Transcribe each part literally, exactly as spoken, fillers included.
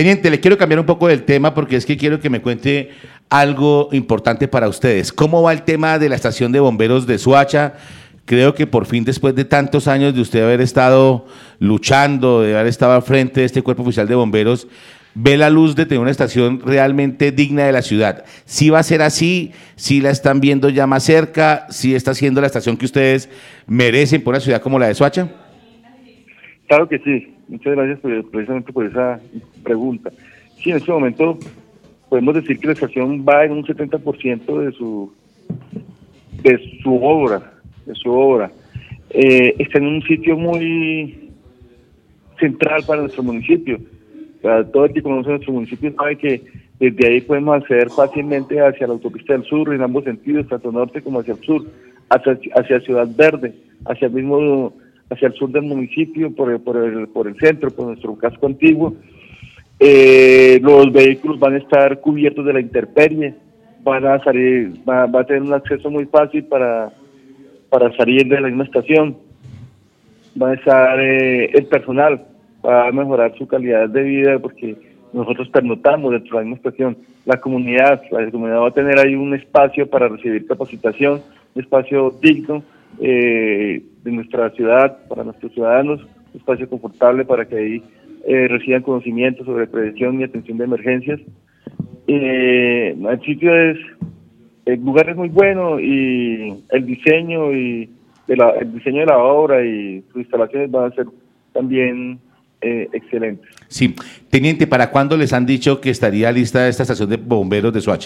Teniente, le quiero cambiar un poco del tema porque es que quiero que me cuente algo importante para ustedes. ¿Cómo va el tema de la estación de bomberos de Soacha? Creo que por fin, después de tantos años de usted haber estado luchando, de haber estado al frente de este cuerpo oficial de bomberos, ve la luz de tener una estación realmente digna de la ciudad. ¿Sí va a ser así? ¿Sí la están viendo ya más cerca? ¿Sí está siendo la estación que ustedes merecen por una ciudad como la de Soacha? Claro que sí. Muchas gracias por, precisamente por esa pregunta. Sí, en este momento podemos decir que la estación va en un setenta por ciento de su de su obra, de su obra. Eh, está en un sitio muy central para nuestro municipio. O sea, todo el que conoce nuestro municipio sabe que desde ahí podemos acceder fácilmente hacia la autopista del sur, en ambos sentidos, tanto norte como hacia el sur, hacia, hacia Ciudad Verde, hacia el mismo, hacia el sur del municipio, por el, por el, por el centro, por nuestro casco antiguo. Eh, los vehículos van a estar cubiertos de la intemperie, van a salir, va, va a tener un acceso muy fácil para, para salir de la misma estación. Va a estar eh, el personal, va a mejorar su calidad de vida porque nosotros pernotamos dentro de la misma estación. La comunidad, la comunidad va a tener ahí un espacio para recibir capacitación, un espacio digno eh, de nuestra ciudad, para nuestros ciudadanos, un espacio confortable para que ahí eh, reciban conocimientos sobre prevención y atención de emergencias. Eh, el sitio es, el lugar es muy bueno y el diseño y de la, el diseño de la obra y sus instalaciones van a ser también eh, excelentes. Sí. Teniente, ¿para cuándo les han dicho que estaría lista esta estación de bomberos de Soacha?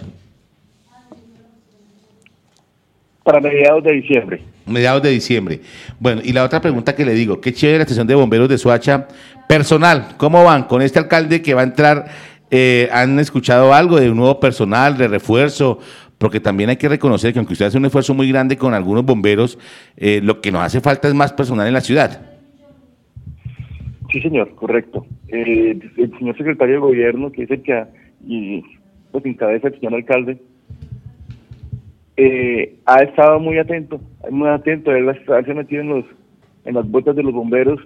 Para mediados de diciembre. Mediados de diciembre. Bueno, y la otra pregunta que le digo, qué chévere la estación de bomberos de Soacha. Personal, ¿cómo van con este alcalde que va a entrar? Eh, ¿Han escuchado algo de un nuevo personal, de refuerzo? Porque también hay que reconocer que aunque usted hace un esfuerzo muy grande con algunos bomberos, eh, lo que nos hace falta es más personal en la ciudad. Sí, señor, correcto. Eh, el señor secretario de Gobierno, que es el que y, pues, encabeza el señor alcalde, eh, ha estado muy atento, muy atento. Él se ha metido en, los, en las botas de los bomberos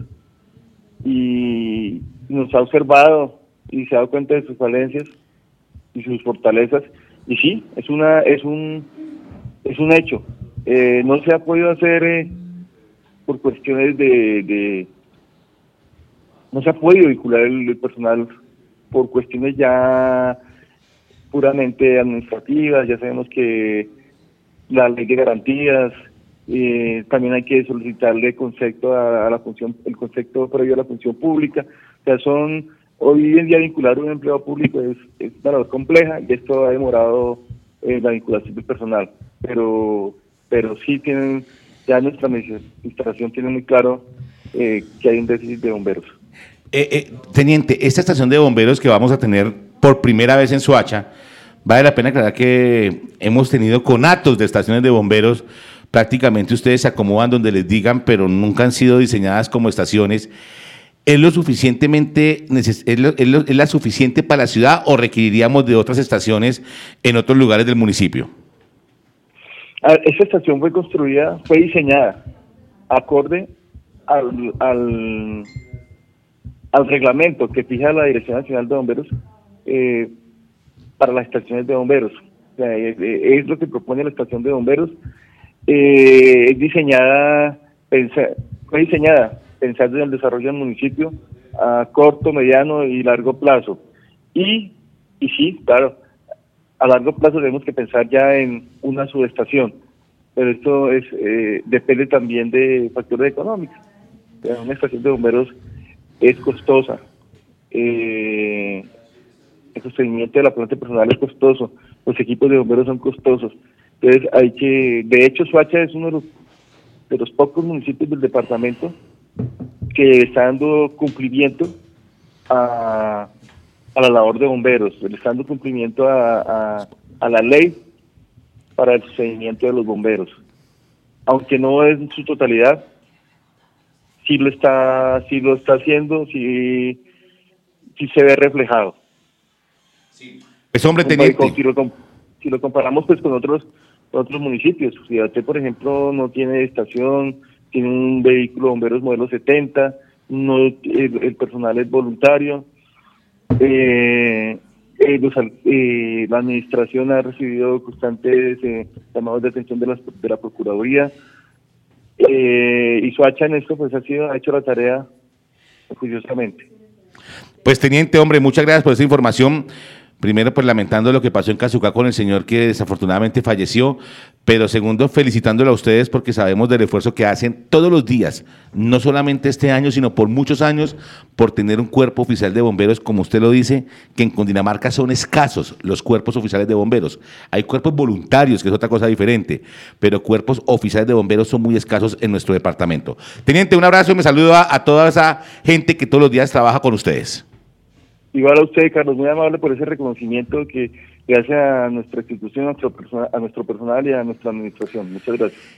y nos ha observado y se ha dado cuenta de sus falencias y sus fortalezas. Y sí, es una es un es un hecho. Eh, no se ha podido hacer eh, por cuestiones de, de no se ha podido vincular el, el personal por cuestiones ya puramente administrativas. Ya sabemos que la ley de garantías, eh, también hay que solicitarle concepto a, a la función, el concepto previo a la función pública. O sea, son hoy en día vincular un empleado público es, es una labor compleja y esto ha demorado eh, la vinculación del personal, pero pero sí tienen, ya nuestra administración tiene muy claro eh, que hay un déficit de bomberos. Eh, eh, teniente, esta estación de bomberos que vamos a tener por primera vez en Soacha, vale la pena aclarar que hemos tenido conatos de estaciones de bomberos, prácticamente ustedes se acomodan donde les digan, pero nunca han sido diseñadas como estaciones. ¿Es lo suficientemente, es, lo, es, lo, ¿Es la suficiente para la ciudad o requeriríamos de otras estaciones en otros lugares del municipio? Esta estación fue construida, fue diseñada acorde al, al, al reglamento que fija la Dirección Nacional de Bomberos eh, para las estaciones de bomberos. O sea, es, es lo que propone la estación de bomberos. Eh, es diseñada, pensa, fue diseñada pensando en el desarrollo del municipio a corto, mediano y largo plazo. Y, y sí, claro, a largo plazo tenemos que pensar ya en una subestación, pero esto es eh, depende también de factores económicos. O sea, una estación de bomberos es costosa, eh, el sostenimiento de la planta personal es costoso, los equipos de bomberos son costosos. Entonces hay que, de hecho Soacha es uno de los, de los pocos municipios del departamento que está dando cumplimiento a, a la labor de bomberos, le está dando cumplimiento a, a, a la ley para el seguimiento de los bomberos. Aunque no es en su totalidad, sí lo está, sí lo está haciendo, sí, sí se ve reflejado. Sí. Es hombre, teniente. Si lo, si lo comparamos pues con otros, con otros municipios, Ciudad, por ejemplo, no tiene estación, tiene un vehículo de bomberos modelo setenta, no, el, el personal es voluntario, Eh, eh, los, eh, la administración ha recibido constantes eh, llamados de atención de, las, de la Procuraduría, eh, y Soacha en esto pues ha, sido, ha hecho la tarea juiciosamente. Pues teniente, hombre, muchas gracias por esa información. Primero, pues lamentando lo que pasó en Cazucá con el señor que desafortunadamente falleció, pero segundo, felicitándolo a ustedes porque sabemos del esfuerzo que hacen todos los días, no solamente este año, sino por muchos años, por tener un cuerpo oficial de bomberos, como usted lo dice, que en Cundinamarca son escasos los cuerpos oficiales de bomberos. Hay cuerpos voluntarios, que es otra cosa diferente, pero cuerpos oficiales de bomberos son muy escasos en nuestro departamento. Teniente, un abrazo y me saludo a, a toda esa gente que todos los días trabaja con ustedes. Igual a usted, Carlos, muy amable por ese reconocimiento que, que hace a nuestra institución, a nuestro, persona, a nuestro personal y a nuestra administración. Muchas gracias.